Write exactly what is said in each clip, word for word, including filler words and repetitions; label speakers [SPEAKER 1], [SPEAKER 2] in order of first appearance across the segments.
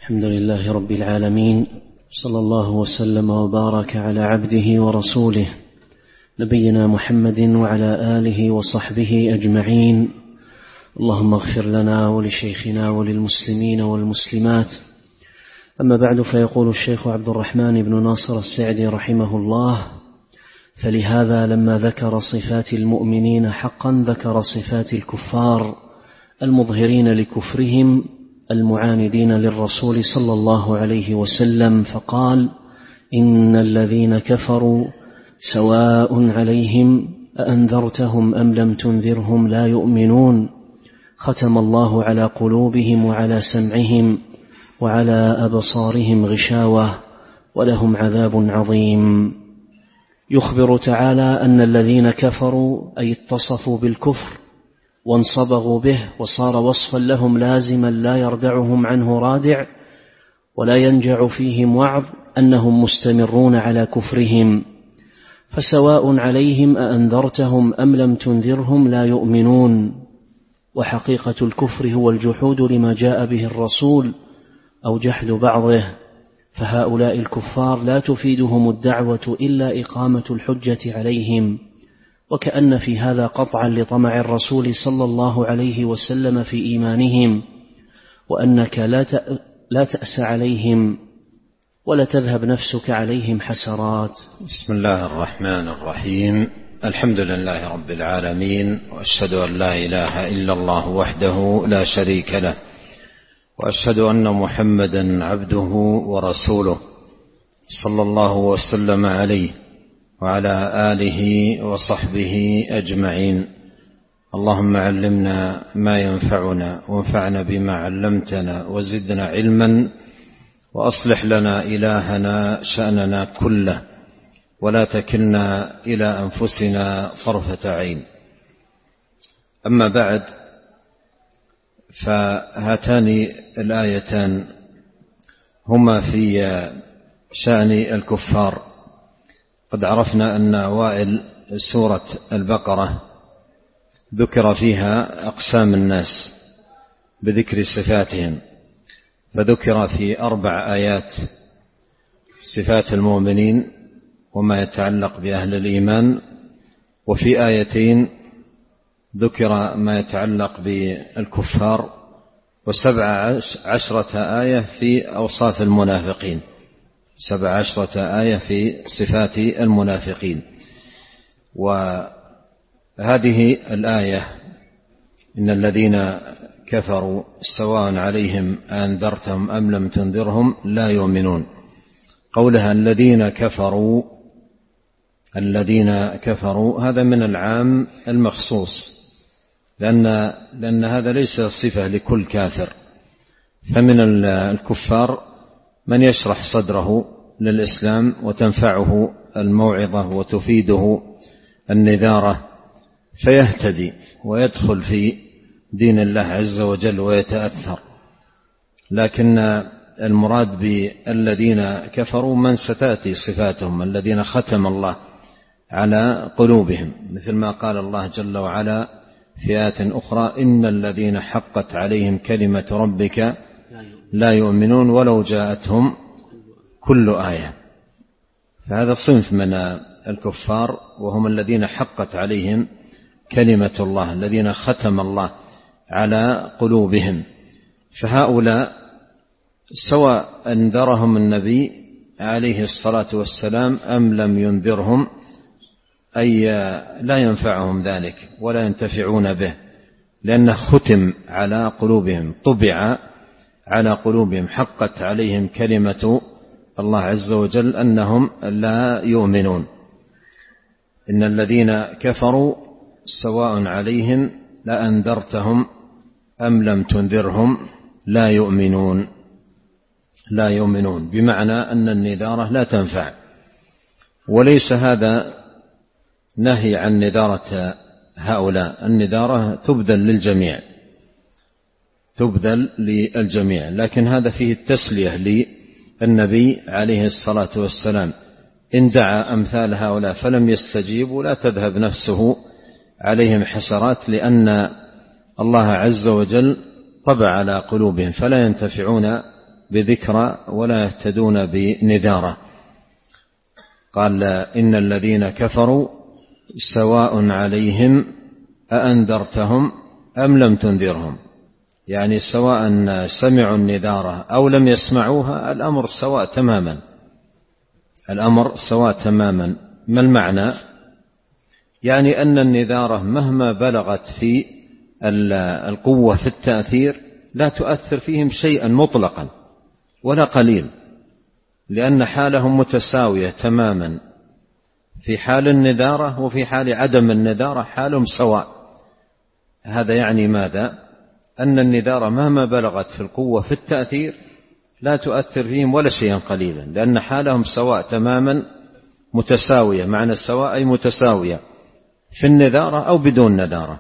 [SPEAKER 1] الحمد لله رب العالمين، صلى الله وسلم وبارك على عبده ورسوله نبينا محمد وعلى آله وصحبه أجمعين. اللهم اغفر لنا ولشيخنا وللمسلمين والمسلمات. أما بعد، فيقول الشيخ عبد الرحمن بن ناصر السعدي رحمه الله: فلهذا لما ذكر صفات المؤمنين حقا ذكر صفات الكفار المظهرين لكفرهم المعاندين للرسول صلى الله عليه وسلم، فقال: إن الذين كفروا سواء عليهم أأنذرتهم أم لم تنذرهم لا يؤمنون، ختم الله على قلوبهم وعلى سمعهم وعلى أبصارهم غشاوة ولهم عذاب عظيم. يخبر تعالى أن الذين كفروا أي اتصفوا بالكفر وانصبغوا به وصار وصفا لهم لازما لا يردعهم عنه رادع ولا ينجع فيهم وعظ أنهم مستمرون على كفرهم، فسواء عليهم أأنذرتهم أم لم تنذرهم لا يؤمنون. وحقيقة الكفر هو الجحود لما جاء به الرسول أو جحد بعضه، فهؤلاء الكفار لا تفيدهم الدعوة إلا إقامة الحجة عليهم، وكأن في هذا قطعا لطمع الرسول صلى الله عليه وسلم في إيمانهم، وأنك لا تأس عليهم ولا تذهب نفسك عليهم حسرات.
[SPEAKER 2] بسم الله الرحمن الرحيم. الحمد لله رب العالمين، وأشهد أن لا إله إلا الله وحده لا شريك له، وأشهد أن محمدا عبده ورسوله صلى الله وسلم عليه وعلى آله وصحبه أجمعين. اللهم علمنا ما ينفعنا وانفعنا بما علمتنا وزدنا علما، وأصلح لنا إلهنا شأننا كله، ولا تكلنا إلى أنفسنا طرفة عين. أما بعد، فهاتان الآيتان هما في شأن الكفار. قد عرفنا أن أوائل سورة البقرة ذكر فيها أقسام الناس بذكر صفاتهم، فذكر في أربع آيات صفات المؤمنين وما يتعلق بأهل الإيمان، وفي آيتين ذكر ما يتعلق بالكفار، وسبع عشرة آية في أوصاف المنافقين، سبع عشرة آية في صفات المنافقين. وهذه الآية: إن الذين كفروا سواء عليهم أنذرتهم أم لم تنذرهم لا يؤمنون، قولها الذين كفروا الذين كفروا هذا من العام المخصوص، لأن, لأن هذا ليس صفة لكل كافر، فمن الكفار من يشرح صدره للإسلام وتنفعه الموعظة وتفيده النذارة فيهتدي ويدخل في دين الله عز وجل ويتأثر. لكن المراد بالذين كفروا من ستأتي صفاتهم، الذين ختم الله على قلوبهم، مثل ما قال الله جل وعلا في آيات أخرى: إن الذين حقت عليهم كلمة ربك لا يؤمنون ولو جاءتهم كل آية. فهذا صنف من الكفار، وهم الذين حقت عليهم كلمة الله، الذين ختم الله على قلوبهم. فهؤلاء سواء أنذرهم النبي عليه الصلاة والسلام أم لم ينذرهم، أي لا ينفعهم ذلك ولا ينتفعون به، لأنه ختم على قلوبهم، طبع على قلوبهم، حقت عليهم كلمة الله عز وجل أنهم لا يؤمنون. إن الذين كفروا سواء عليهم لأنذرتهم أم لم تنذرهم لا يؤمنون لا يؤمنون بمعنى أن النذارة لا تنفع. وليس هذا نهي عن نذارة هؤلاء، النذارة تبذل للجميع تبذل للجميع لكن هذا فيه التسلية للنبي عليه الصلاة والسلام. إن دعا أمثال هؤلاء فلم يستجيبوا لا تذهب نفسه عليهم حسرات، لأن الله عز وجل طبع على قلوبهم فلا ينتفعون بذكرى ولا يهتدون بنذارة. قال إن الذين كفروا سواء عليهم أأنذرتهم أم لم تنذرهم، يعني سواء سمعوا النذارة أو لم يسمعوها الأمر سواء تماما، الأمر سواء تماما. ما المعنى؟ يعني أن النذارة مهما بلغت في القوة في التأثير لا تؤثر فيهم شيئا مطلقا ولا قليل، لأن حالهم متساوية تماما، في حال النذارة وفي حال عدم النذارة حالهم سواء. هذا يعني ماذا؟ أن النذارة مهما بلغت في القوة في التأثير لا تؤثر فيهم ولا شيئا قليلا، لأن حالهم سواء تماما متساوية، معنى السواء أي متساوية في النذارة أو بدون نذارة.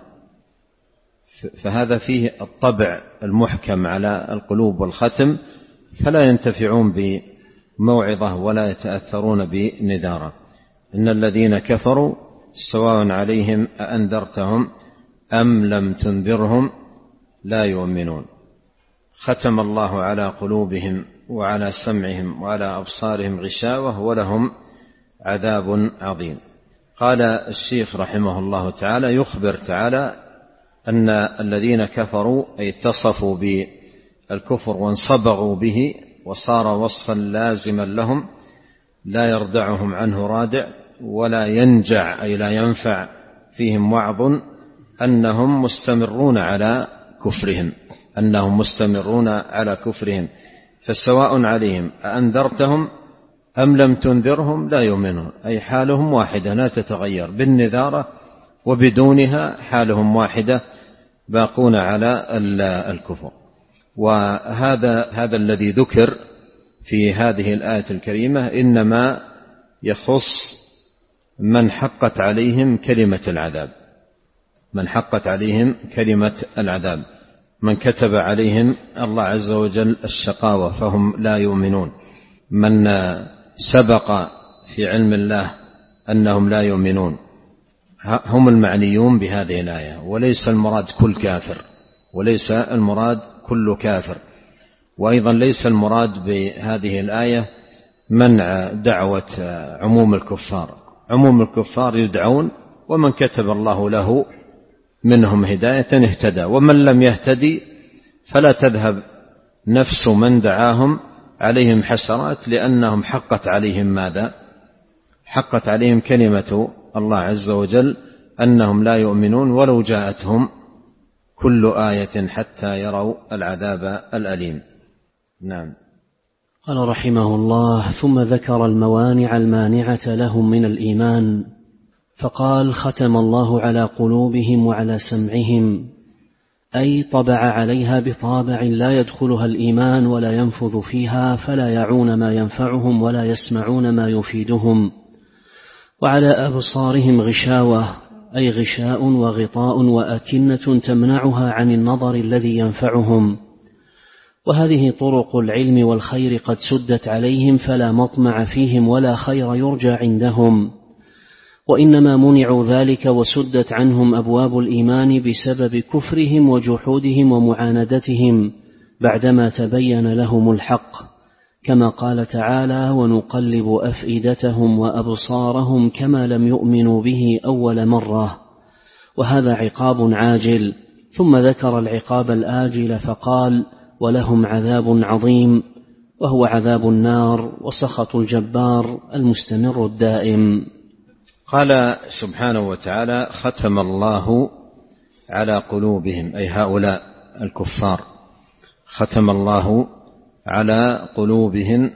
[SPEAKER 2] فهذا فيه الطبع المحكم على القلوب والختم، فلا ينتفعون بموعظة ولا يتأثرون بنذارة. إن الذين كفروا سواء عليهم أأنذرتهم أم لم تنذرهم لا يؤمنون. ختم الله على قلوبهم وعلى سمعهم وعلى أبصارهم غشاوة ولهم عذاب عظيم. قال الشيخ رحمه الله تعالى: يخبر تعالى أن الذين كفروا أي اتصفوا بالكفر وانصبغوا به وصار وصفا لازما لهم لا يردعهم عنه رادع ولا ينجع أي لا ينفع فيهم وعظ، أنهم مستمرون على كفرهم أنهم مستمرون على كفرهم فسواء عليهم أأنذرتهم أم لم تنذرهم لا يؤمنون، أي حالهم واحدة لا تتغير، بالنذارة وبدونها حالهم واحدة، باقون على الكفر. وهذا هذا الذي ذكر في هذه الآية الكريمة إنما يخص من حقت عليهم كلمة العذاب، من حقت عليهم كلمة العذاب، من كتب عليهم الله عز وجل الشقاوة فهم لا يؤمنون، من سبق في علم الله أنهم لا يؤمنون، هم المعنيون بهذه الآية. وليس المراد كل كافر، وليس المراد كل كافر. وأيضا ليس المراد بهذه الآية منع دعوة عموم الكفار، عموم الكفار يدعون، ومن كتب الله له منهم هداية اهتدى، ومن لم يهتدي فلا تذهب نفس من دعاهم عليهم حسرات، لأنهم حقت عليهم ماذا؟ حقت عليهم كلمة الله عز وجل أنهم لا يؤمنون ولو جاءتهم كل آية حتى يروا العذاب الأليم. نعم.
[SPEAKER 1] قال رحمه الله: ثم ذكر الموانع المانعة لهم من الإيمان، فقال: ختم الله على قلوبهم وعلى سمعهم، أي طبع عليها بطابع لا يدخلها الإيمان ولا ينفذ فيها، فلا يعون ما ينفعهم ولا يسمعون ما يفيدهم. وعلى أبصارهم غشاوة، أي غشاء وغطاء وأكنة تمنعها عن النظر الذي ينفعهم. وهذه طرق العلم والخير قد سدت عليهم، فلا مطمع فيهم ولا خير يرجى عندهم، وإنما منعوا ذلك وسدت عنهم أبواب الإيمان بسبب كفرهم وجحودهم ومعاندتهم بعدما تبين لهم الحق، كما قال تعالى: ونقلب أفئدتهم وأبصارهم كما لم يؤمنوا به أول مرة. وهذا عقاب عاجل، ثم ذكر العقاب الآجل فقال: ولهم عذاب عظيم، وهو عذاب النار وسخط الجبار المستمر الدائم.
[SPEAKER 2] قال سبحانه وتعالى: ختم الله على قلوبهم، أي هؤلاء الكفار، ختم الله على قلوبهم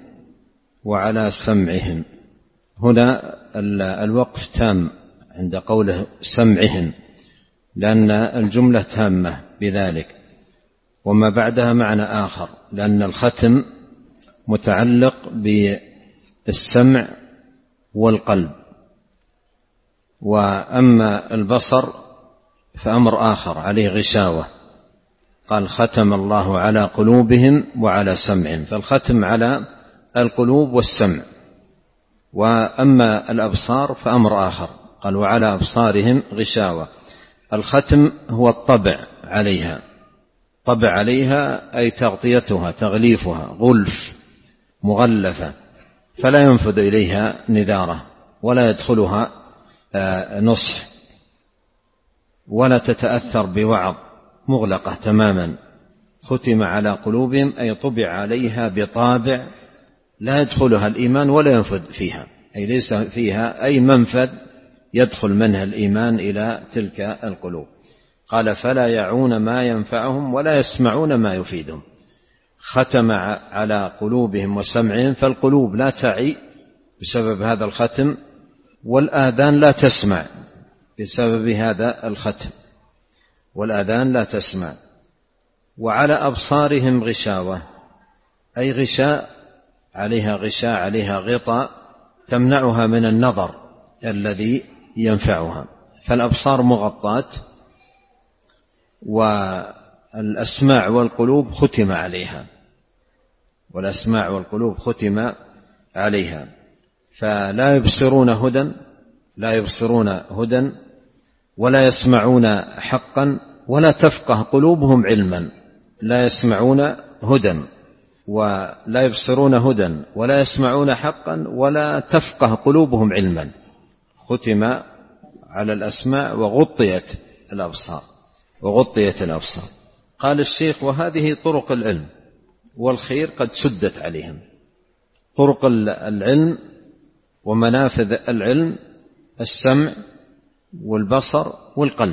[SPEAKER 2] وعلى سمعهم. هنا الوقف تام عند قوله سمعهم، لأن الجملة تامة بذلك، وما بعدها معنى آخر، لأن الختم متعلق بالسمع والقلب، وأما البصر فأمر آخر عليه غشاوة. قال: ختم الله على قلوبهم وعلى سمعهم، فالختم على القلوب والسمع. وأما الأبصار فأمر آخر، قال: وعلى أبصارهم غشاوة. الختم هو الطبع عليها، طبع عليها أي تغطيتها تغليفها غلف مغلفة، فلا ينفذ إليها نذارة ولا يدخلها نصح ولا تتأثر بوعظ، مغلقة تماما. ختم على قلوبهم أي طبع عليها بطابع لا يدخلها الإيمان ولا ينفذ فيها، أي ليس فيها أي منفذ يدخل منها الإيمان إلى تلك القلوب. قال فلا يعون ما ينفعهم ولا يسمعون ما يفيدهم. ختم على قلوبهم وسمعهم، فالقلوب لا تعي بسبب هذا الختم، والآذان لا تسمع بسبب هذا الختم، والآذان لا تسمع. وعلى أبصارهم غشاوة، أي غشاء عليها غشاء عليها غطاء تمنعها من النظر الذي ينفعها، فالأبصار مغطاة، والأسماع والقلوب ختم عليها، والأسماع والقلوب ختم عليها، فلا يبصرون هدى لا يبصرون هدى ولا يسمعون حقا ولا تفقه قلوبهم علما. لا يسمعون هدى ولا يبصرون هدى ولا يسمعون حقا ولا تفقه قلوبهم علما. ختم على الأسماع وغطيت الأبصار وغطيت الأبصار. قال الشيخ وهذه طرق العلم والخير قد سدت عليهم. طرق العلم ومنافذ العلم السمع والبصر والقلب،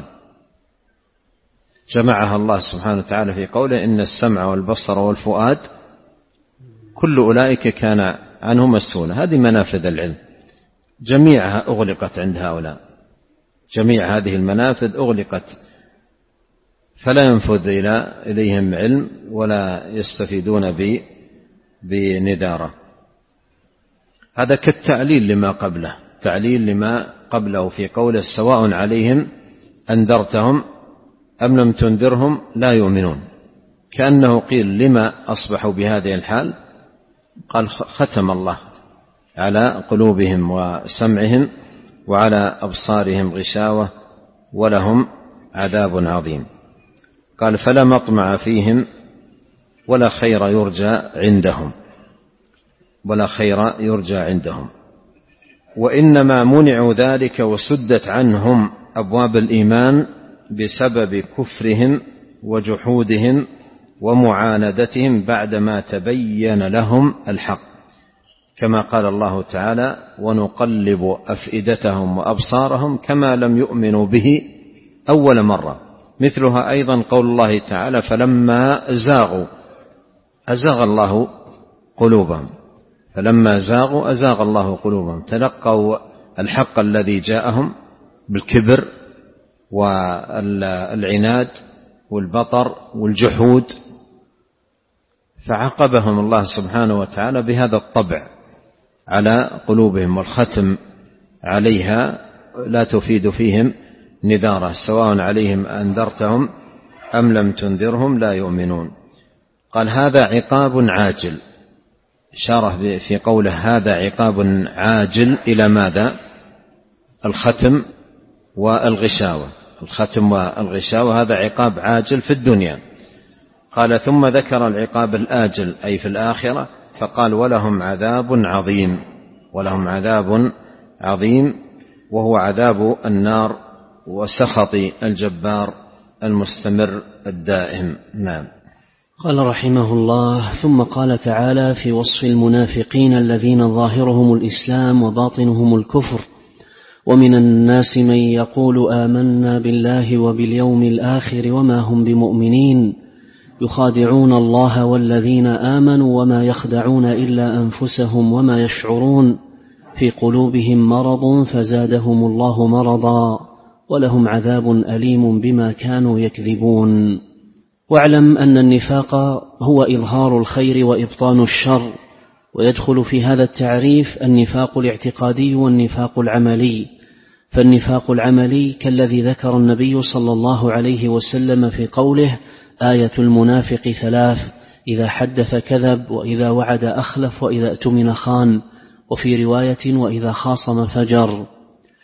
[SPEAKER 2] جمعها الله سبحانه وتعالى في قوله إن السمع والبصر والفؤاد كل أولئك كان عنه مسؤولا. هذه منافذ العلم جميعها أغلقت عند هؤلاء، جميع هذه المنافذ أغلقت، فلا ينفذ إليهم علم ولا يستفيدون بنذارة. هذا كالتعليل لما قبله، تعليل لما قبله في قوله سواء عليهم أنذرتهم أم لم تنذرهم لا يؤمنون، كأنه قيل لما أصبحوا بهذه الحال؟ قال ختم الله على قلوبهم وسمعهم وعلى أبصارهم غشاوة ولهم عذاب عظيم. قال فلا مطمع فيهم ولا خير يرجى عندهم ولا خير يرجى عندهم وإنما منعوا ذلك وسدت عنهم أبواب الإيمان بسبب كفرهم وجحودهم ومعاندتهم بعدما تبين لهم الحق، كما قال الله تعالى ونقلب أفئدتهم وأبصارهم كما لم يؤمنوا به أول مرة. مثلها أيضا قول الله تعالى فلما زاغوا أزاغ الله قلوبهم، فلما زاغوا أزاغ الله قلوبهم، تلقوا الحق الذي جاءهم بالكبر والعناد والبطر والجحود، فعاقبهم الله سبحانه وتعالى بهذا الطبع على قلوبهم، والختم عليها لا تفيد فيهم نذارة سواء عليهم أنذرتهم أم لم تنذرهم لا يؤمنون. قال هذا عقاب عاجل، إشارة في قوله هذا عقاب عاجل إلى ماذا؟ الختم والغشاوة. الختم والغشاوة هذا عقاب عاجل في الدنيا. قال ثم ذكر العقاب الآجل أي في الآخرة، فقال ولهم عذاب عظيم، ولهم عذاب عظيم وهو عذاب النار وسخط الجبار المستمر الدائم. نعم.
[SPEAKER 1] قال رحمه الله ثم قال تعالى في وصف المنافقين الذين ظاهرهم الإسلام وباطنهم الكفر ومن الناس من يقول آمنا بالله وباليوم الآخر وما هم بمؤمنين يخادعون الله والذين آمنوا وما يخدعون إلا أنفسهم وما يشعرون في قلوبهم مرض فزادهم الله مرضا ولهم عذاب أليم بما كانوا يكذبون. واعلم أن النفاق هو إظهار الخير وإبطان الشر، ويدخل في هذا التعريف النفاق الاعتقادي والنفاق العملي. فالنفاق العملي كالذي ذكر النبي صلى الله عليه وسلم في قوله آية المنافق ثلاث إذا حدث كذب وإذا وعد أخلف وإذا اؤتمن خان، وفي رواية وإذا خاصم فجر.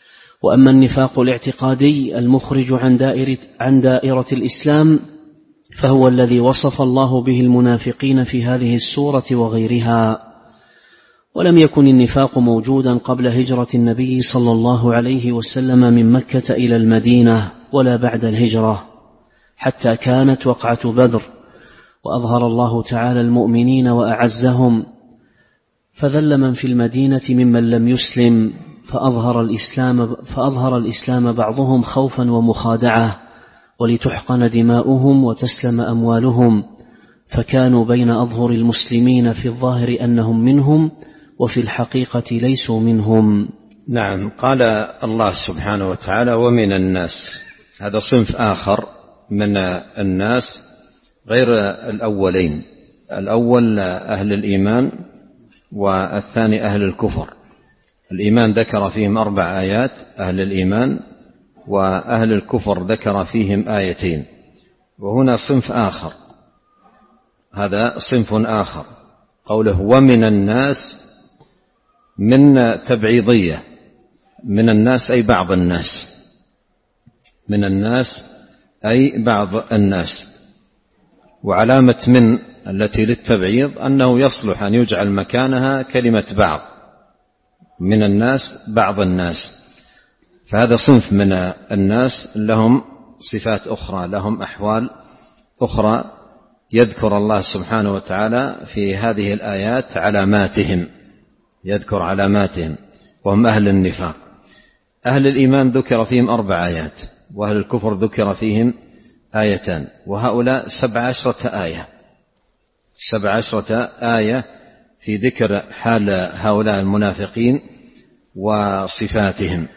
[SPEAKER 1] وأما النفاق الاعتقادي المخرج عن دائرة, عن دائرة الإسلام فهو الذي وصف الله به المنافقين في هذه السورة وغيرها. ولم يكن النفاق موجودا قبل هجرة النبي صلى الله عليه وسلم من مكة إلى المدينة ولا بعد الهجرة، حتى كانت وقعة بدر وأظهر الله تعالى المؤمنين وأعزهم، فذل من في المدينة ممن لم يسلم، فأظهر الإسلام, فأظهر الإسلام بعضهم خوفا ومخادعة ولتحقن دماؤهم وتسلم أموالهم، فكانوا بين أظهر المسلمين في الظاهر أنهم منهم وفي الحقيقة ليسوا منهم.
[SPEAKER 2] نعم. قال الله سبحانه وتعالى ومن الناس، هذا صنف آخر من الناس غير الأولين. الأول أهل الإيمان والثاني أهل الكفر. الإيمان ذكر فيهم أربع آيات، أهل الإيمان، وأهل الكفر ذكر فيهم آيتين. وهنا صنف آخر، هذا صنف آخر. قوله ومن الناس من تبعيضية، من الناس أي بعض الناس، من الناس أي بعض الناس. وعلامة من التي للتبعيض أنه يصلح أن يجعل مكانها كلمة بعض، من الناس بعض الناس. فهذا صنف من الناس لهم صفات أخرى، لهم أحوال أخرى، يذكر الله سبحانه وتعالى في هذه الآيات علاماتهم، يذكر علاماتهم، وهم أهل النفاق. أهل الإيمان ذكر فيهم أربع آيات، وأهل الكفر ذكر فيهم آيتان، وهؤلاء سبع عشرة آية، سبع عشرة آية في ذكر حال هؤلاء المنافقين وصفاتهم.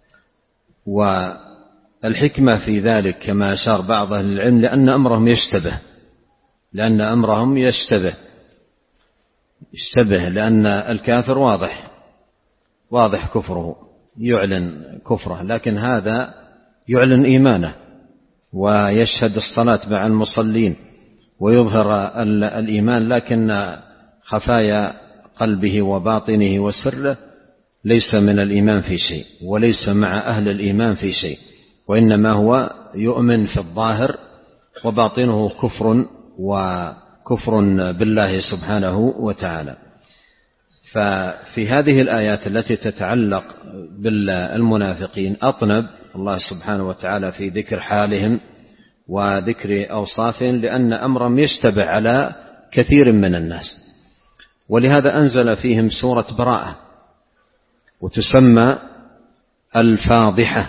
[SPEAKER 2] والحكمة في ذلك كما أشار بعض أهل العلم لأن أمرهم يشتبه، لأن أمرهم يشتبه يشتبه لأن الكافر واضح واضح كفره، يعلن كفره، لكن هذا يعلن إيمانه ويشهد الصلاة مع المصلين ويظهر الإيمان، لكن خفايا قلبه وباطنه وسره ليس من الإيمان في شيء، وليس مع أهل الإيمان في شيء، وإنما هو يؤمن في الظاهر وباطنه كفر وكفر بالله سبحانه وتعالى. ففي هذه الآيات التي تتعلق بالمنافقين أطنب الله سبحانه وتعالى في ذكر حالهم وذكر أوصافهم، لأن أمرهم يشتبه على كثير من الناس. ولهذا أنزل فيهم سورة براءة، وتسمى الفاضحة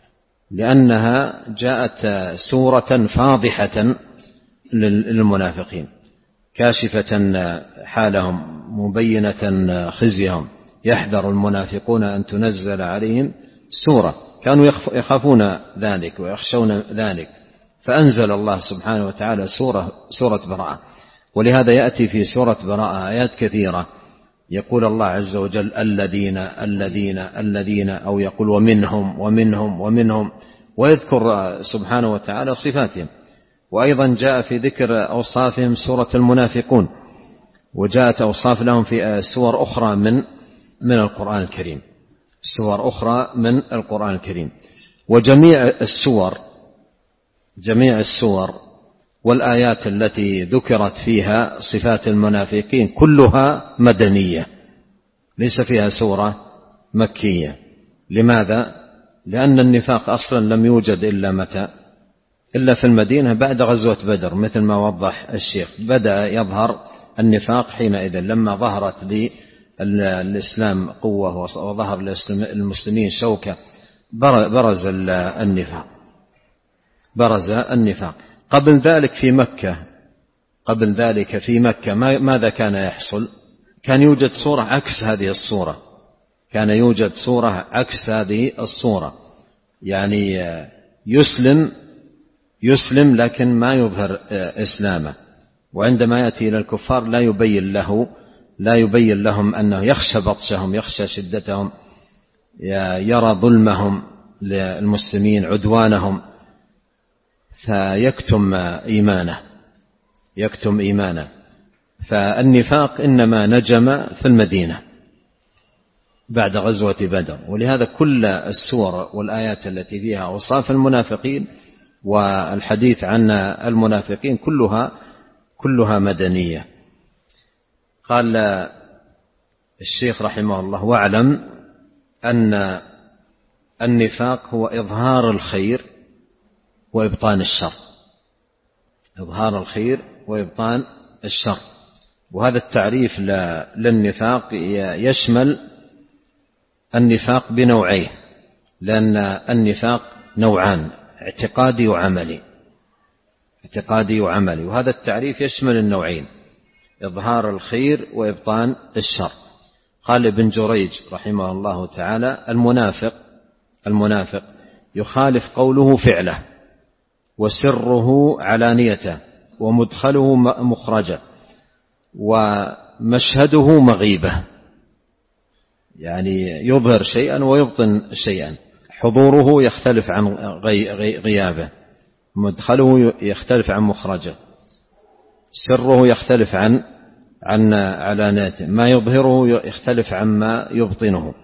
[SPEAKER 2] لأنها جاءت سورة فاضحة للمنافقين، كاشفة حالهم، مبينة خزيهم. يحذر المنافقون أن تنزل عليهم سورة، كانوا يخافون ذلك ويخشون ذلك، فأنزل الله سبحانه وتعالى سورة, سورة براءة. ولهذا يأتي في سورة براءة آيات كثيرة يقول الله عز وجل الذين الذين الذين، أو يقول ومنهم ومنهم ومنهم، ويذكر سبحانه وتعالى صفاتهم. وأيضا جاء في ذكر أوصافهم سورة المنافقون، وجاءت أوصاف لهم في سور أخرى من من القرآن الكريم، سور أخرى من القرآن الكريم. وجميع السور جميع السور والآيات التي ذكرت فيها صفات المنافقين كلها مدنية، ليس فيها سورة مكية. لماذا؟ لأن النفاق أصلا لم يوجد إلا متى؟ إلا في المدينة بعد غزوة بدر، مثل ما وضح الشيخ. بدأ يظهر النفاق حينئذ لما ظهرت للإسلام قوة وظهر للمسلمين شوكة، برز النفاق برز النفاق. قبل ذلك في مكة قبل ذلك في مكة ماذا كان يحصل؟ كان يوجد صورة عكس هذه الصورة، كان يوجد صورة عكس هذه الصورة، يعني يسلم يسلم لكن ما يظهر إسلامه، وعندما يأتي إلى الكفار لا يبين له لا يبين لهم أنه يخشى بطشهم، يخشى شدتهم، يرى ظلمهم للمسلمين، عدوانهم، فيكتم إيمانه يكتم إيمانه. فالنفاق إنما نجم في المدينة بعد غزوة بدر. ولهذا كل السور والآيات التي فيها أوصاف المنافقين والحديث عن المنافقين كلها كلها مدنية. قال الشيخ رحمه الله: واعلم أن النفاق هو إظهار الخير وإبطان الشر. إظهار الخير وإبطان الشر. وهذا التعريف للنفاق يشمل النفاق بنوعيه، لأن النفاق نوعان: اعتقادي وعملي. اعتقادي وعملي، وهذا التعريف يشمل النوعين: إظهار الخير وإبطان الشر. قال ابن جريج رحمه الله تعالى: المنافق المنافق يخالف قوله فعله، وسره علانيته، ومدخله مخرجه، ومشهده مغيبه. يعني يظهر شيئا ويبطن شيئا، حضوره يختلف عن غيابه، مدخله يختلف عن مخرجه، سره يختلف عن عن علانيته، ما يظهره يختلف عما يبطنه.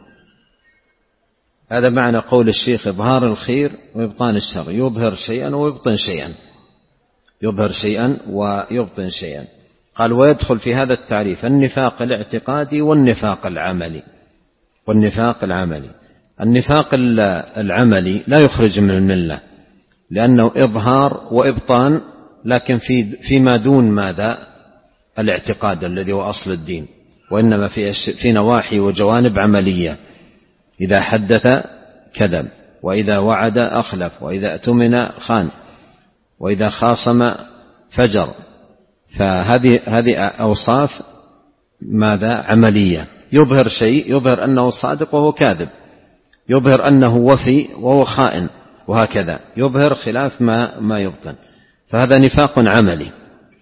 [SPEAKER 2] هذا معنى قول الشيخ: إظهار الخير وإبطان الشر. يظهر شيئا ويبطن شيئا، يظهر شيئا ويبطن شيئا. قال: ويدخل في هذا التعريف النفاق الاعتقادي والنفاق العملي. والنفاق العملي النفاق العملي لا يخرج من الملة، لأنه إظهار وإبطان، لكن في فيما دون ماذا؟ الاعتقاد الذي هو أصل الدين، وإنما في في نواحي وجوانب عملية. إذا حدث كذب، وإذا وعد أخلف، وإذا اؤتمن خان، وإذا خاصم فجر. فهذه هذه أوصاف ماذا؟ عملية. يظهر شيء، يظهر أنه صادق وهو كاذب، يظهر أنه وفي وهو خائن، وهكذا يظهر خلاف ما ما يبطن. فهذا نفاق عملي،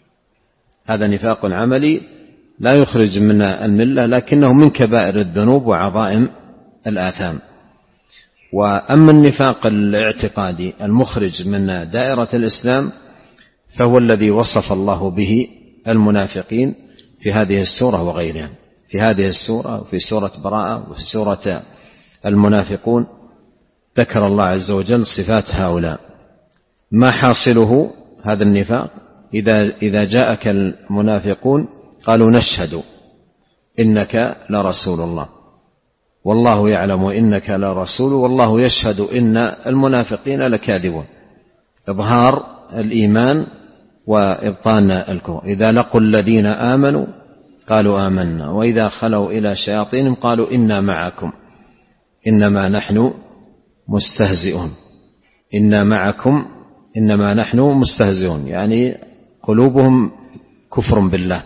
[SPEAKER 2] هذا نفاق عملي لا يخرج من الملة، لكنه من كبائر الذنوب وعظائم الآثام. وأما النفاق الاعتقادي المخرج من دائرة الإسلام فهو الذي وصف الله به المنافقين في هذه السورة وغيرها. في هذه السورة وفي سورة براءة وفي سورة المنافقون ذكر الله عز وجل صفات هؤلاء. ما حاصله هذا النفاق؟ إذا إذا جاءك المنافقون قالوا: نشهد إنك لرسول الله، والله يعلم إنك لرسول، والله يشهد إن المنافقين لكاذبون. إظهار الإيمان وإبطان الكفر. إذا لقوا الذين آمنوا قالوا آمنا، وإذا خلوا إلى شياطينهم قالوا إنا معكم إنما نحن مستهزئون. إنا معكم إنما نحن مستهزئون، يعني قلوبهم كفر بالله،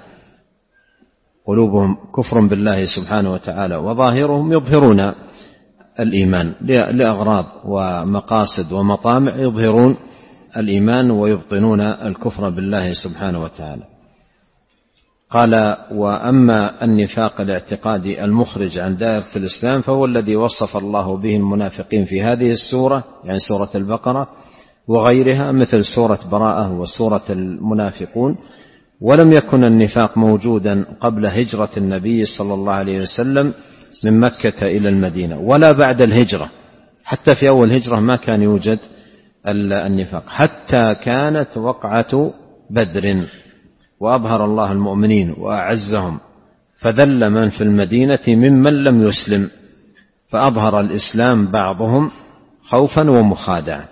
[SPEAKER 2] قلوبهم كفر بالله سبحانه وتعالى، وظاهرهم يظهرون الإيمان لأغراض ومقاصد ومطامع، يظهرون الإيمان ويبطنون الكفر بالله سبحانه وتعالى. قال: وأما النفاق الاعتقادي المخرج عن دائرة الإسلام فهو الذي وصف الله به المنافقين في هذه السورة، يعني سورة البقرة وغيرها مثل سورة براءة وسورة المنافقون. ولم يكن النفاق موجودا قبل هجرة النبي صلى الله عليه وسلم من مكة إلى المدينة، ولا بعد الهجرة. حتى في أول هجرة ما كان يوجد النفاق، حتى كانت وقعة بدر وأظهر الله المؤمنين وأعزهم، فذل من في المدينة ممن لم يسلم، فأظهر الإسلام بعضهم خوفا ومخادعة،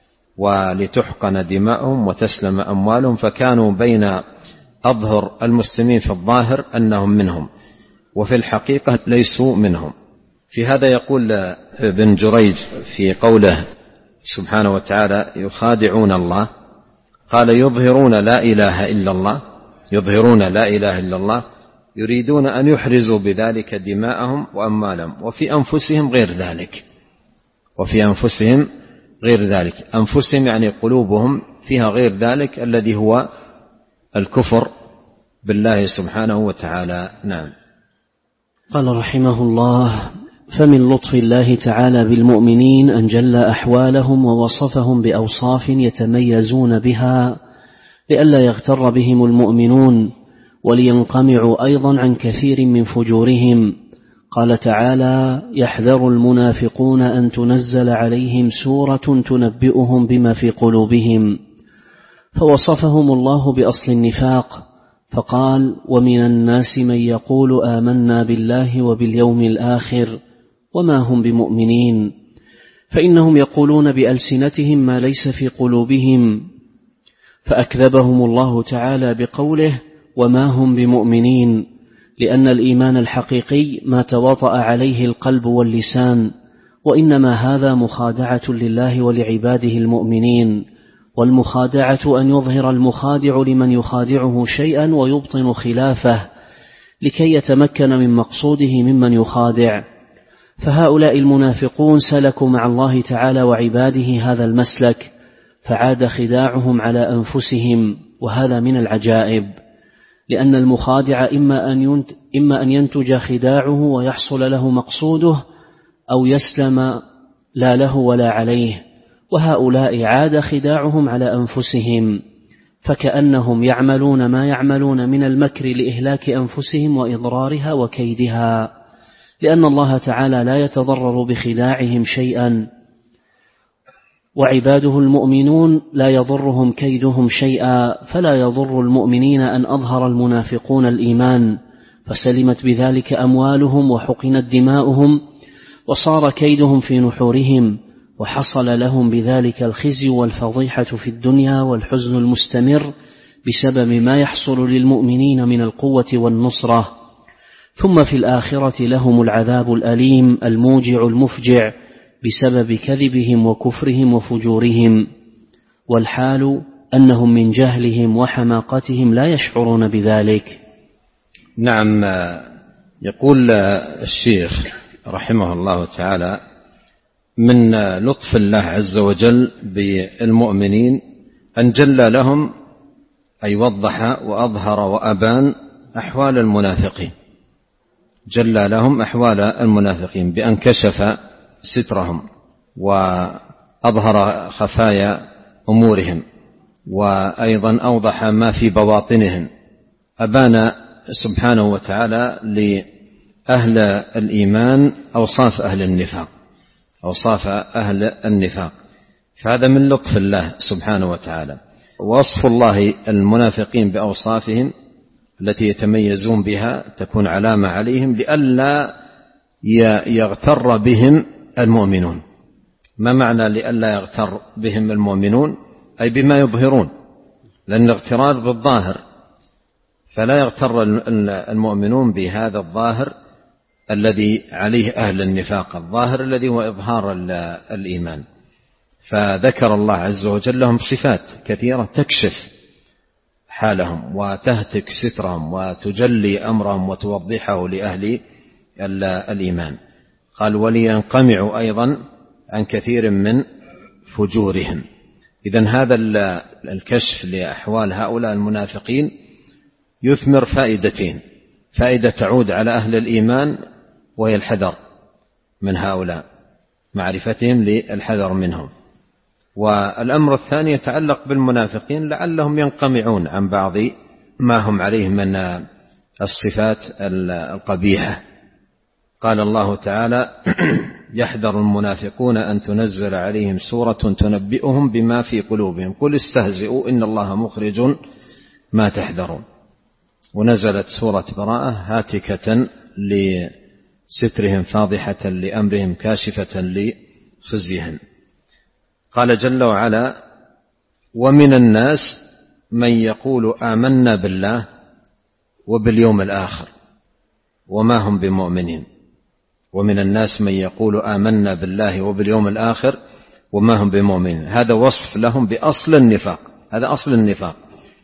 [SPEAKER 2] ولتحقن دماؤهم وتسلم أموالهم، فكانوا بين أظهر المسلمين في الظاهر أنهم منهم، وفي الحقيقة ليسوا منهم. في هذا يقول ابن جريج في قوله سبحانه وتعالى: يخادعون الله، قال: يظهرون لا إله إلا الله، يظهرون لا إله إلا الله، يريدون أن يحرزوا بذلك دماءهم وأموالهم، وفي أنفسهم غير ذلك، وفي أنفسهم غير ذلك. أنفسهم يعني قلوبهم فيها غير ذلك الذي هو الكفر بالله سبحانه وتعالى. نعم.
[SPEAKER 1] قال رحمه الله: فمن لطف الله تعالى بالمؤمنين أن جل أحوالهم ووصفهم بأوصاف يتميزون بها لئلا يغتر بهم المؤمنون ولينقمعوا أيضا عن كثير من فجورهم. قال تعالى: يحذر المنافقون أن تنزل عليهم سورة تنبئهم بما في قلوبهم، فوصفهم الله بأصل النفاق فقال: ومن الناس من يقول آمنا بالله وباليوم الآخر وما هم بمؤمنين، فإنهم يقولون بألسنتهم ما ليس في قلوبهم، فأكذبهم الله تعالى بقوله: وما هم بمؤمنين، لأن الإيمان الحقيقي ما تواطأ عليه القلب واللسان، وإنما هذا مخادعة لله ولعباده المؤمنين، والمخادعة أن يظهر المخادع لمن يخادعه شيئا ويبطن خلافه لكي يتمكن من مقصوده ممن يخادع. فهؤلاء المنافقون سلكوا مع الله تعالى وعباده هذا المسلك، فعاد خداعهم على أنفسهم، وهذا من العجائب، لأن المخادع إما أن ينتج خداعه ويحصل له مقصوده، أو يسلم لا له ولا عليه، وهؤلاء عاد خداعهم على أنفسهم، فكأنهم يعملون ما يعملون من المكر لإهلاك أنفسهم وإضرارها وكيدها، لأن الله تعالى لا يتضرر بخداعهم شيئا، وعباده المؤمنون لا يضرهم كيدهم شيئا، فلا يضر المؤمنين أن أظهر المنافقون الإيمان، فسلمت بذلك أموالهم وحقنت دماؤهم، وصار كيدهم في نحورهم، وحصل لهم بذلك الخزي والفضيحة في الدنيا والحزن المستمر بسبب ما يحصل للمؤمنين من القوة والنصرة، ثم في الآخرة لهم العذاب الأليم الموجع المفجع بسبب كذبهم وكفرهم وفجورهم، والحال أنهم من جهلهم وحماقتهم لا يشعرون بذلك.
[SPEAKER 2] نعم. يقول الشيخ رحمه الله تعالى: من لطف الله عز وجل بالمؤمنين أن جل لهم، أي وضح وأظهر وأبان أحوال المنافقين، جل لهم أحوال المنافقين بأن كشف سترهم وأظهر خفايا أمورهم، وأيضا أوضح ما في بواطنهم. أبان سبحانه وتعالى لأهل الإيمان أوصاف أهل النفاق، أوصاف أهل النفاق، فهذا من لطف الله سبحانه وتعالى. ووصف الله المنافقين بأوصافهم التي يتميزون بها تكون علامة عليهم لئلا يغتر بهم المؤمنون. ما معنى لئلا يغتر بهم المؤمنون؟ أي بما يظهرون، لأن الاغترار بالظاهر، فلا يغتر المؤمنون بهذا الظاهر الذي عليه أهل النفاق، الظاهر الذي هو إظهار الإيمان. فذكر الله عز وجل لهم صفات كثيرة تكشف حالهم وتهتك سترهم وتجلي أمرهم وتوضحه لأهل الإيمان. قال: ولينقمعوا أيضا عن كثير من فجورهم. إذن هذا الكشف لأحوال هؤلاء المنافقين يثمر فائدتين: فائدة تعود على أهل الإيمان وهي الحذر من هؤلاء، معرفتهم للحذر منهم، والأمر الثاني يتعلق بالمنافقين لعلهم ينقمعون عن بعض ما هم عليه من الصفات القبيحة. قال الله تعالى: يحذر المنافقون أن تنزل عليهم سورة تنبئهم بما في قلوبهم قل استهزئوا إن الله مخرج ما تحذرون. ونزلت سورة براءة هاتكة لسترهم فاضحة لأمرهم كاشفة لخزيهم. قال جل وعلا: ومن الناس من يقول آمنا بالله وباليوم الآخر وما هم بمؤمنين. ومن الناس من يقول آمنا بالله وباليوم الآخر وما هم بمؤمنين. هذا وصف لهم بأصل النفاق، هذا أصل النفاق،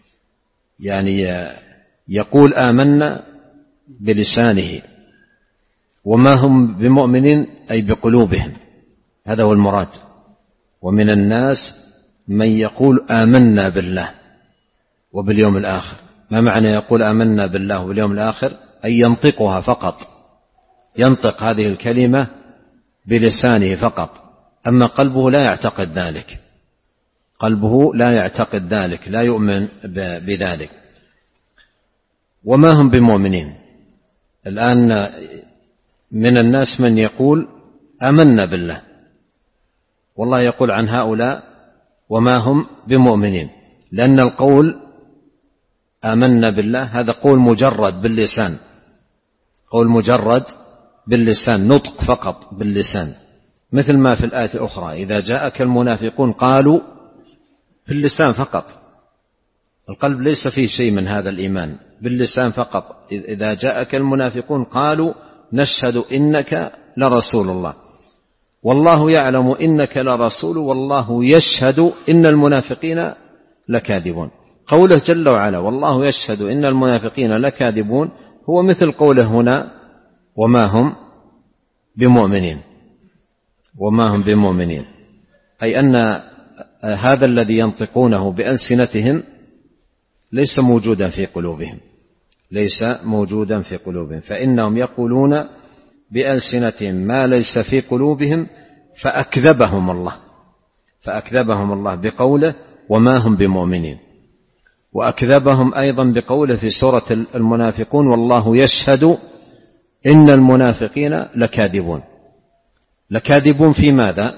[SPEAKER 2] يعني يقول آمنا بلسانه وما هم بمؤمنين أي بقلوبهم، هذا هو المراد. ومن الناس من يقول آمنا بالله وباليوم الآخر. ما معنى يقول آمنا بالله وباليوم الآخر؟ أي ينطقها فقط، ينطق هذه الكلمة بلسانه فقط، أما قلبه لا يعتقد ذلك، قلبه لا يعتقد ذلك، لا يؤمن بذلك. وما هم بمؤمنين. الآن من الناس من يقول آمنا بالله، والله يقول عن هؤلاء وما هم بمؤمنين، لأن القول آمنا بالله هذا قول مجرد باللسان، قول مجرد باللسان، نطق فقط باللسان، مثل ما في الآية الأخرى إذا جاءك المنافقون قالوا، في اللسان فقط، القلب ليس فيه شيء من هذا الإيمان، باللسان فقط. إذا جاءك المنافقون قالوا نشهد إنك لرسول الله، والله يعلم إنك لرسول والله يشهد إن المنافقين لكاذبون. قوله جل وعلا والله يشهد إن المنافقين لكاذبون هو مثل قوله هنا وما هم بمؤمنين، وما هم بمؤمنين، أي أن هذا الذي ينطقونه بألسنتهم ليس موجودا في قلوبهم، ليس موجودا في قلوبهم، فإنهم يقولون بألسنتهم ما ليس في قلوبهم، فأكذبهم الله فأكذبهم الله بقوله وما هم بمؤمنين. وأكذبهم أيضا بقوله في سورة المنافقون والله يشهد إن المنافقين لكاذبون. لكاذبون في ماذا؟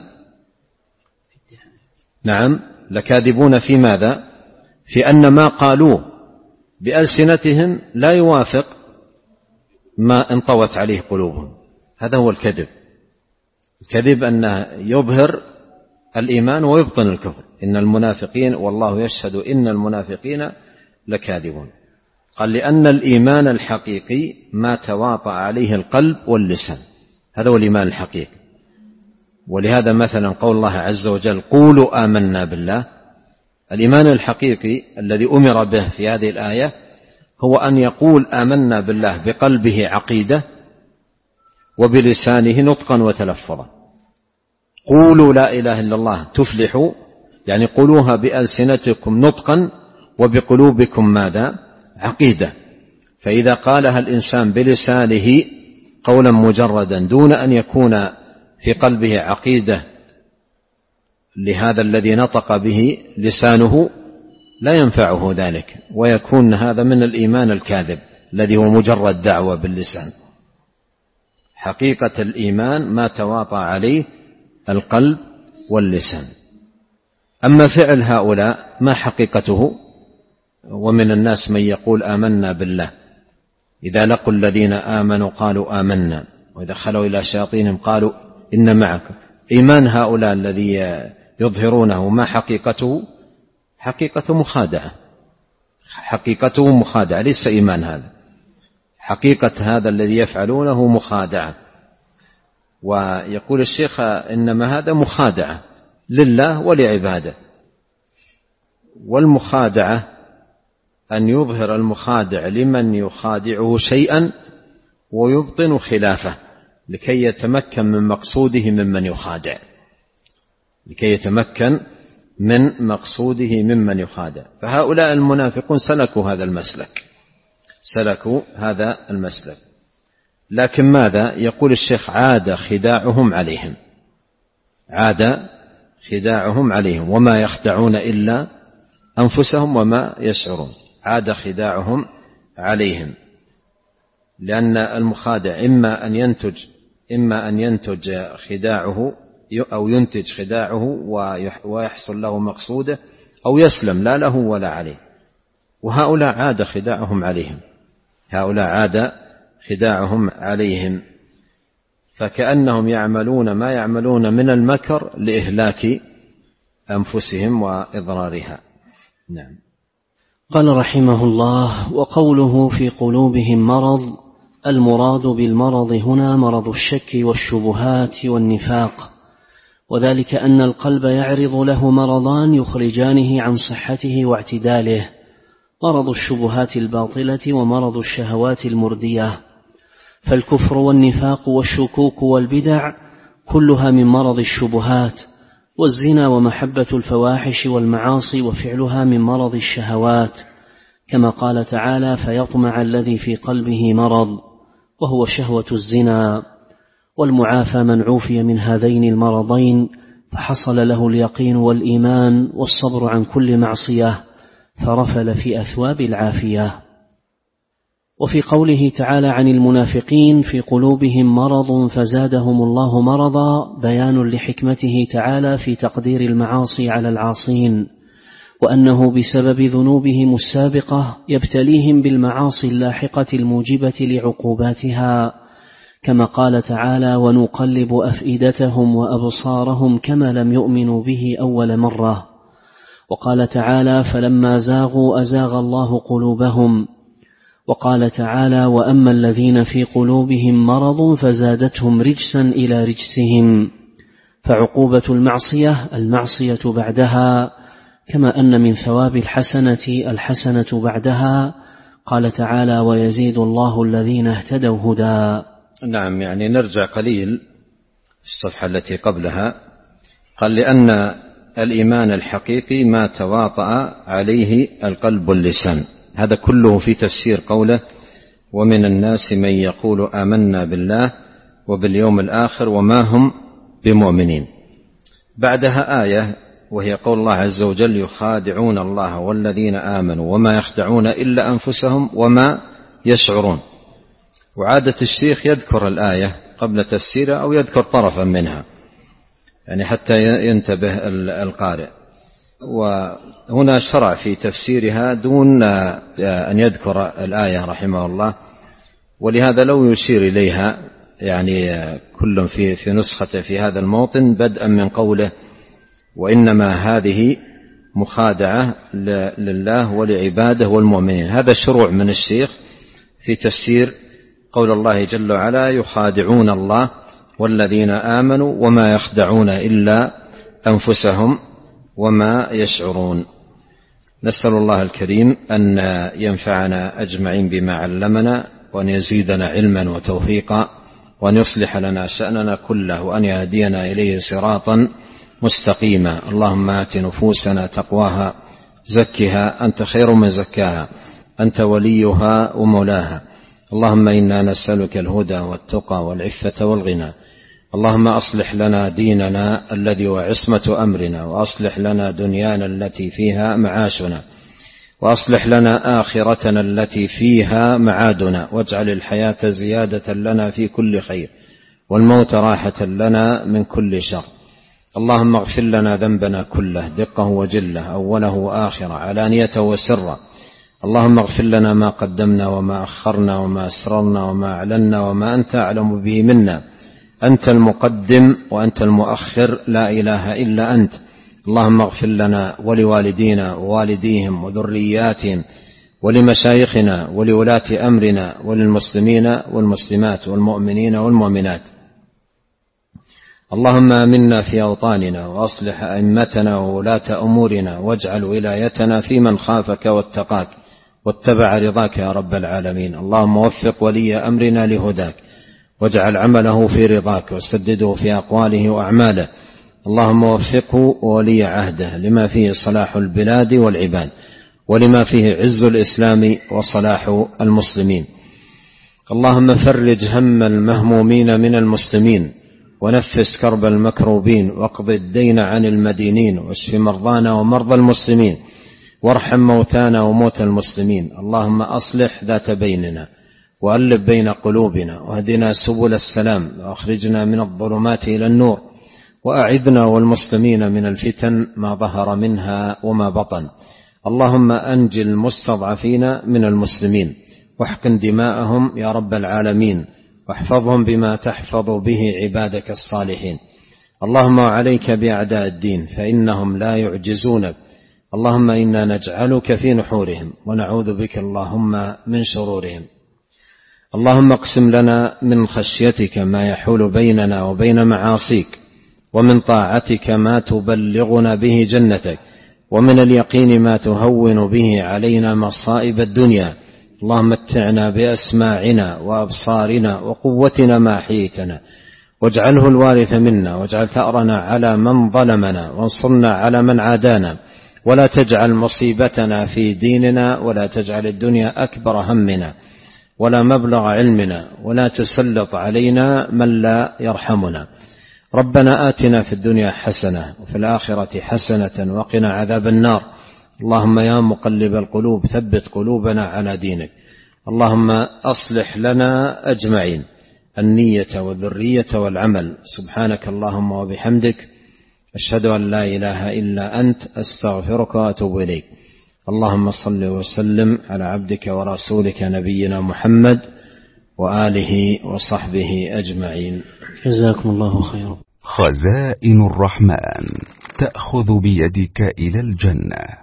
[SPEAKER 2] نعم، لكاذبون في ماذا؟ في أن ما قالوه بألسنتهم لا يوافق ما انطوت عليه قلوبهم، هذا هو الكذب. الكذب أنه يظهر الإيمان ويبطن الكفر، إن المنافقين والله يشهد إن المنافقين لكاذبون. قال لأن الإيمان الحقيقي ما تواطأ عليه القلب واللسان، هذا هو الإيمان الحقيقي. ولهذا مثلا قول الله عز وجل قولوا آمنا بالله، الإيمان الحقيقي الذي أمر به في هذه الآية هو أن يقول آمنا بالله بقلبه عقيدة وبلسانه نطقا وتلفظا. قولوا لا إله إلا الله تفلحوا، يعني قولوها بألسنتكم نطقا وبقلوبكم ماذا؟ عقيدة. فإذا قالها الإنسان بلسانه قولا مجردا دون أن يكون في قلبه عقيدة لهذا الذي نطق به لسانه لا ينفعه ذلك، ويكون هذا من الإيمان الكاذب الذي هو مجرد دعوة باللسان. حقيقة الإيمان ما تواطأ عليه القلب واللسان. أما فعل هؤلاء ما حقيقته؟ ومن الناس من يقول آمنا بالله، إذا لقوا الذين آمنوا قالوا آمنا، وإذا خلوا إلى شياطينهم قالوا إن معكم. إيمان هؤلاء الذي يظهرونه ما حقيقته؟ حقيقته مخادعة، حقيقته مخادعة، ليس إيمان هذا. حقيقة هذا الذي يفعلونه مخادعة. ويقول الشيخ إنما هذا مخادعة لله ولعباده. والمخادعة أن يظهر المخادع لمن يخادعه شيئا ويبطن خلافه لكي يتمكن من مقصوده ممن يخادع، لكي يتمكن من مقصوده ممن يخادع. فهؤلاء المنافقون سلكوا هذا المسلك، سلكوا هذا المسلك. لكن ماذا يقول الشيخ؟ عاد خداعهم عليهم، عاد خداعهم عليهم، وما يخدعون إلا أنفسهم وما يشعرون. عاد خداعهم عليهم، لأن المخادع إما أن ينتج إما أن ينتج خداعه أو ينتج خداعه ويحصل له مقصوده، أو يسلم لا له ولا عليه. وهؤلاء عاد خداعهم عليهم، هؤلاء عاد خداعهم عليهم، فكأنهم يعملون ما يعملون من المكر لإهلاك أنفسهم وإضرارها. نعم.
[SPEAKER 1] قال رحمه الله: وقوله في قلوبهم مرض، المراد بالمرض هنا مرض الشك والشبهات والنفاق، وذلك أن القلب يعرض له مرضان يخرجانه عن صحته واعتداله، مرض الشبهات الباطلة ومرض الشهوات المردية. فالكفر والنفاق والشكوك والبدع كلها من مرض الشبهات، والزنا ومحبة الفواحش والمعاصي وفعلها من مرض الشهوات، كما قال تعالى: فيطمع الذي في قلبه مرض، وهو شهوة الزنا. والمعافى من عوفي من هذين المرضين فحصل له اليقين والإيمان والصبر عن كل معصية، فرفل في أثواب العافية. وفي قوله تعالى عن المنافقين في قلوبهم مرض فزادهم الله مرضا بيان لحكمته تعالى في تقدير المعاصي على العاصين، وأنه بسبب ذنوبهم السابقة يبتليهم بالمعاصي اللاحقة الموجبة لعقوباتها، كما قال تعالى ونقلب أفئدتهم وأبصارهم كما لم يؤمنوا به أول مرة. وقال تعالى فلما زاغوا أزاغ الله قلوبهم. وقال تعالى وأما الذين في قلوبهم مرض فزادتهم رجسا إلى رجسهم، فعقوبة المعصية المعصية بعدها، كما أن من ثواب الحسنة الحسنة بعدها. قال تعالى ويزيد الله الذين اهتدوا هدى.
[SPEAKER 2] نعم، يعني نرجع قليل الصفحة التي قبلها. قال لأن الإيمان الحقيقي ما تواطأ عليه القلب واللسان. هذا كله في تفسير قوله ومن الناس من يقول آمنا بالله وباليوم الآخر وما هم بمؤمنين. بعدها آية وهي قول الله عز وجل يخادعون الله والذين آمنوا وما يخدعون إلا أنفسهم وما يشعرون. وعادة الشيخ يذكر الآية قبل تفسيرها أو يذكر طرفا منها، يعني حتى ينتبه القارئ. وهنا شرع في تفسيرها دون أن يذكر الآية رحمه الله، ولهذا لو يشير إليها يعني كل في في نسخة في هذا الموطن بدءا من قوله وإنما هذه مخادعة لله ولعباده والمؤمنين. هذا شروع من الشيخ في تفسير قول الله جل وعلا يخادعون الله والذين آمنوا وما يخدعون إلا أنفسهم وما يشعرون. نسأل الله الكريم أن ينفعنا أجمعين بما علمنا، وأن يزيدنا علما وتوفيقا، وأن يصلح لنا شأننا كله، وأن يهدينا إليه صراطا مستقيما. اللهم آت نفوسنا تقواها زكها أنت خير من زكاها أنت وليها ومولاها. اللهم إنا نسألك الهدى والتقى والعفة والغنى. اللهم أصلح لنا ديننا الذي هو عصمة أمرنا، وأصلح لنا دنيانا التي فيها معاشنا، وأصلح لنا آخرتنا التي فيها معادنا، واجعل الحياة زيادة لنا في كل خير والموت راحة لنا من كل شر. اللهم اغفر لنا ذنبنا كله دقه وجله أوله وآخره علانيته وسره. اللهم اغفر لنا ما قدمنا وما أخرنا وما أسررنا وما أعلنا وما أنت أعلم به منا. أنت المقدم وأنت المؤخر، لا إله إلا أنت. اللهم اغفر لنا ولوالدينا ووالديهم وذرياتهم ولمشايخنا ولولاة أمرنا وللمسلمين والمسلمات والمؤمنين والمؤمنات. اللهم آمنا في أوطاننا وأصلح أئمتنا وولاة أمورنا، واجعل ولايتنا في من خافك واتقاك واتبع رضاك يا رب العالمين. اللهم وفق ولي أمرنا لهداك، واجعل عمله في رضاك، وسدده في أقواله وأعماله. اللهم وفقه وولي عهده لما فيه صلاح البلاد والعباد، ولما فيه عز الإسلام وصلاح المسلمين. اللهم فرج هم المهمومين من المسلمين، ونفس كرب المكروبين، واقض الدين عن المدينين، واشف مرضانا ومرضى المسلمين، وارحم موتانا وموتى المسلمين. اللهم أصلح ذات بيننا، وألف بين قلوبنا، واهدنا سبل السلام، وأخرجنا من الظلمات إلى النور، وأعذنا والمسلمين من الفتن ما ظهر منها وما بطن. اللهم أنجِ المستضعفين من المسلمين، واحقن دماءهم يا رب العالمين، واحفظهم بما تحفظ به عبادك الصالحين. اللهم عليك بأعداء الدين فإنهم لا يعجزونك. اللهم إنا نجعلك في نحورهم، ونعوذ بك اللهم من شرورهم. اللهم اقسم لنا من خشيتك ما يحول بيننا وبين معاصيك، ومن طاعتك ما تبلغنا به جنتك، ومن اليقين ما تهون به علينا مصائب الدنيا. اللهم متعنا بأسماعنا وأبصارنا وقوتنا ما أحييتنا، واجعله الوارث منا، واجعل ثأرنا على من ظلمنا، وانصرنا على من عادانا، ولا تجعل مصيبتنا في ديننا، ولا تجعل الدنيا أكبر همنا ولا مبلغ علمنا، ولا تسلط علينا من لا يرحمنا. ربنا آتنا في الدنيا حسنة وفي الآخرة حسنة وقنا عذاب النار. اللهم يا مقلب القلوب ثبت قلوبنا على دينك. اللهم أصلح لنا أجمعين النية والذرية والعمل. سبحانك اللهم وبحمدك، أشهد أن لا إله إلا أنت، أستغفرك وأتوب إليك. اللهم صل وسلم على عبدك ورسولك نبينا محمد وآله وصحبه أجمعين.
[SPEAKER 1] جزاكم الله خيرا.
[SPEAKER 3] خزائن الرحمن تأخذ بيدك إلى الجنة.